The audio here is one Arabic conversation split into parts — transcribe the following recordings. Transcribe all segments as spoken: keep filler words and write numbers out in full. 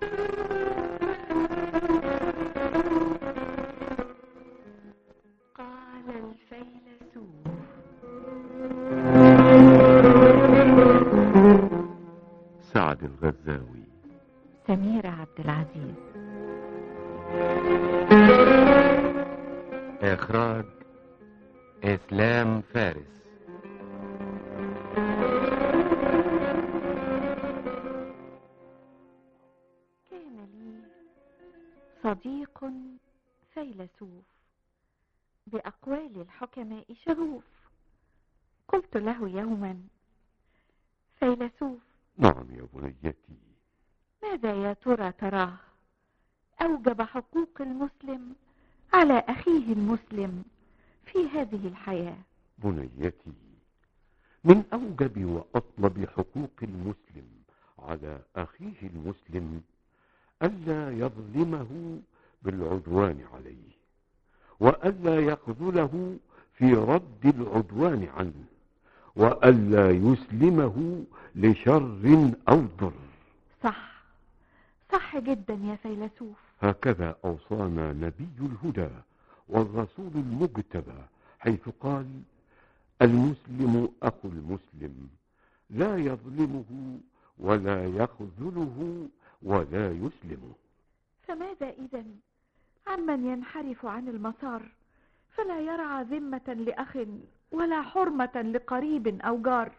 قال الفيلسوف. سعد الغزاوي. سميرة عبد العزيز. إخراج إسلام فارس. كان لي صديق فيلسوف بأقوال الحكماء شغوف. قلت له يوما: فيلسوف. نعم يا بنيتي. ماذا يا ترى تراه أوجب حقوق المسلم على أخيه المسلم في هذه الحياة؟ بنيتي، من أوجب وأطلب حقوق المسلم على أخيه المسلم ألا يظلمه بالعدوان عليه، وألا يخذله في رد العدوان عنه، وألا يسلمه لشر أو ضر. صح، صح جدا يا فيلسوف. هكذا أوصانا نبي الهدى والرسول المجتبى، حيث قال: المسلم أخو المسلم، لا يظلمه ولا يخذله ولا يسلمه. فماذا إذن عمن ينحرف عن المسار، فلا يرعى ذمة لأخ ولا حرمة لقريب أو جار،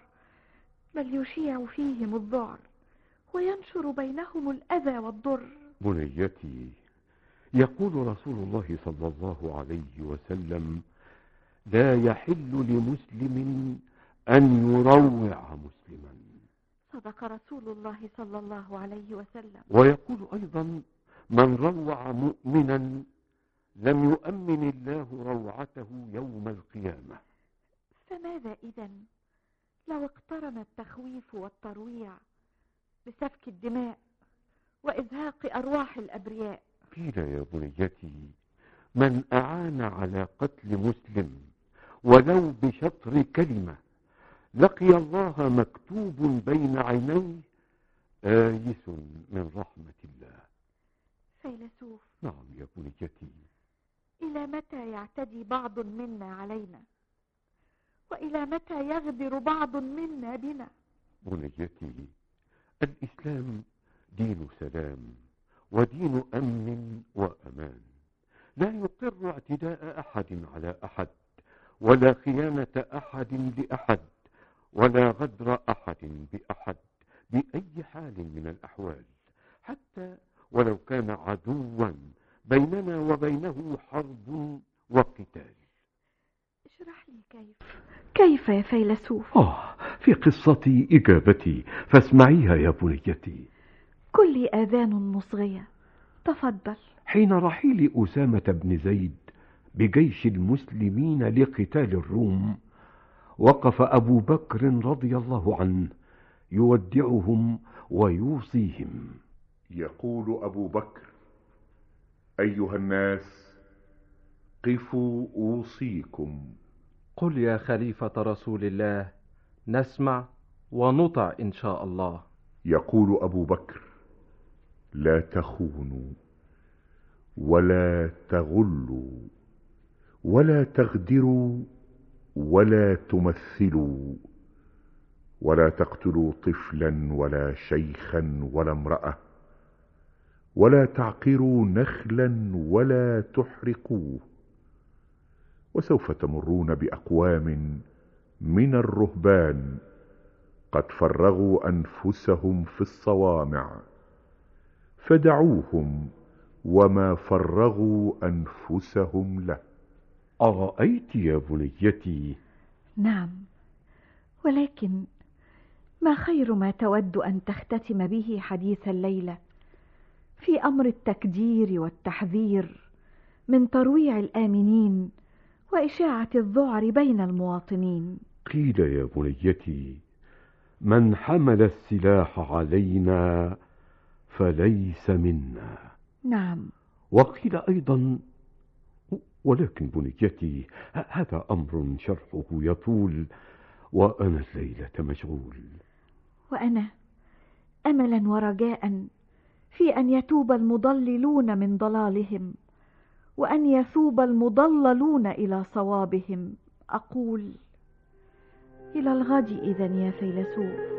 بل يشيع فيهم الذعر وينشر بينهم الأذى والضر؟ بنيتي، يقول رسول الله صلى الله عليه وسلم: لا يحل لمسلم أن يروع مسلما. صدق رسول الله صلى الله عليه وسلم. ويقول أيضا: من روع مؤمنا لم يؤمن الله روعته يوم القيامة. فماذا إذن لو اقترن التخويف والترويع بسفك الدماء وإزهاق أرواح الأبرياء؟ قيل يا بنيتي: من أعان على قتل مسلم ولو بشطر كلمة لقي الله مكتوب بين عينيه آيس من رحمة الله. فيلسوف. نعم يا بنيتي. إلى متى يعتدي بعض منا علينا، وإلى متى يغدر بعض منا بنا؟ بنيتي، الإسلام دين سلام ودين أمن وأمان، لا يقر اعتداء أحد على أحد، ولا خيانة أحد لأحد، ولا غدر أحد بأحد بأي حال من الأحوال، حتى ولو كان عدوا بيننا وبينه حرب وقتال. اشرح لي كيف كيف يا فيلسوف؟ آه، في قصتي إجابتي، فاسمعيها يا بنيتي. كل آذان مصغية، تفضل. حين رحيل أسامة بن زيد بجيش المسلمين لقتال الروم، وقف أبو بكر رضي الله عنه يودعهم ويوصيهم. يقول أبو بكر: أيها الناس، قفوا أوصيكم. قل يا خليفة رسول الله، نسمع ونطع إن شاء الله. يقول أبو بكر: لا تخونوا ولا تغلوا ولا تغدروا ولا تمثلوا ولا تقتلوا طفلا ولا شيخا ولا امرأة ولا تعقروا نخلا ولا تحرقوه، وسوف تمرون بأقوام من الرهبان قد فرغوا أنفسهم في الصوامع، فدعوهم وما فرغوا أنفسهم له. أرأيت يا بنيتي؟ نعم، ولكن ما خير ما تود أن تختتم به حديث الليلة في أمر التكدير والتحذير من ترويع الآمنين وإشاعة الذعر بين المواطنين؟ قيل يا بنيتي: من حمل السلاح علينا فليس منا. نعم. وقيل أيضا، ولكن بنيتي هذا أمر شرحه يطول، وأنا الليلة مشغول. وأنا أملا ورجاء في أن يتوب المضللون من ضلالهم وأن يثوب المضللون إلى صوابهم. أقول إلى الغد إذن يا فيلسوف.